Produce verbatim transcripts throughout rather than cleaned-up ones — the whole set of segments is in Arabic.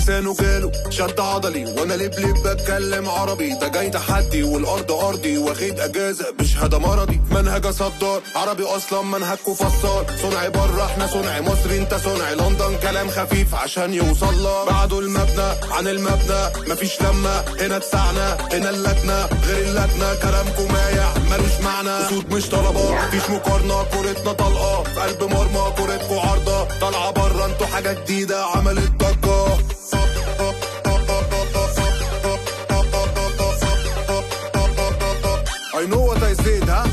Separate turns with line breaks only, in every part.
لسانه جاله شد عضلي وانا لبلب بتكلم عربي. ده جاي تحدي والارض ارضي واخد اجازه بشهاده مرضي. منهج صدار عربي اصلا منهجكوا فصار. صنع بره احنا صنع مصر انت صنع لندن. كلام خفيف عشان يوصل لك. بعده المبنى عن المبنى مفيش لما هنا اتسعنا. هنا اللجنه غير اللجنه كلامكم مايع ملوش معنى. صوت مش طلبات مفيش مقارنه. كورتنا طلقه في قلب مرمى كورتكوا عارضه. طالعه بره انتوا حاجه جديده عملت ضجه. I know what I said, huh?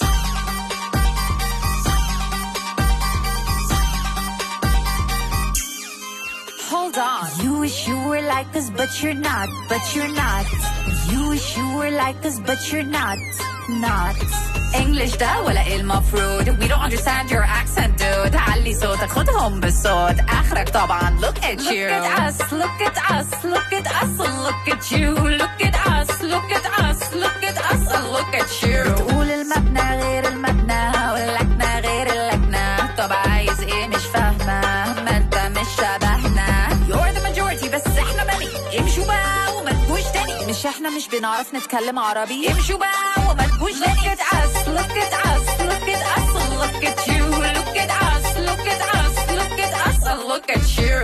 Hold on. You wish you were like us, but you're not, but you're not. You wish you were like us, but you're not, not. English ده ولا المفروض. We don't understand your accent dude. علي صوتك خدهم بالصوت. آخرك طبعا look at you. Look at us, look at us, look at us, look at you. Look at us, look at us, look at us, look at you. بتقول المبنى غير المبنى واللجنة غير اللجنة. طب عايز ايه مش فاهمة ما انت مش شبهنا. You're the majority بس احنا مالي. امشوا بقى وما تجوش تاني. مش احنا مش بنعرف نتكلم عربي. امشوا بقى وما تجوش تاني. Look at us, look at us, look at us, look at you. Look at us, look at us, look at us, look at you.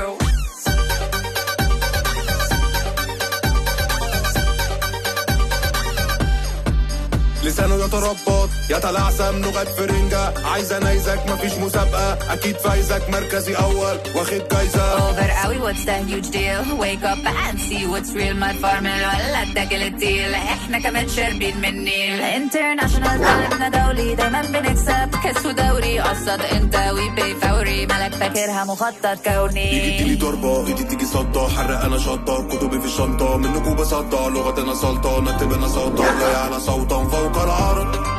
لسانه يتربط يتلعثم لغة فرنجة. عايزة نيزك مفيش مسابقة أكيد فايزك مركزي أول واخد جايزة.
Over قوي what's the huge deal. Wake up and see what's real. ما الفارمل ولا الدجل التقيل. احنا كمان شاربين من النيل. International طالبنا دولي دايما بنكسب كاس ودوري. قصد انت ويبي فوري. مالك فاكرها مخطط كوني.
ايدي تيجي ضربة ايدي تيجي صدى. حرق انا شطة كتبي في الشنطة. منكوا بصدى لغتنا سلطة. نكتب انا صوتا لا على صوتا فوق العرض.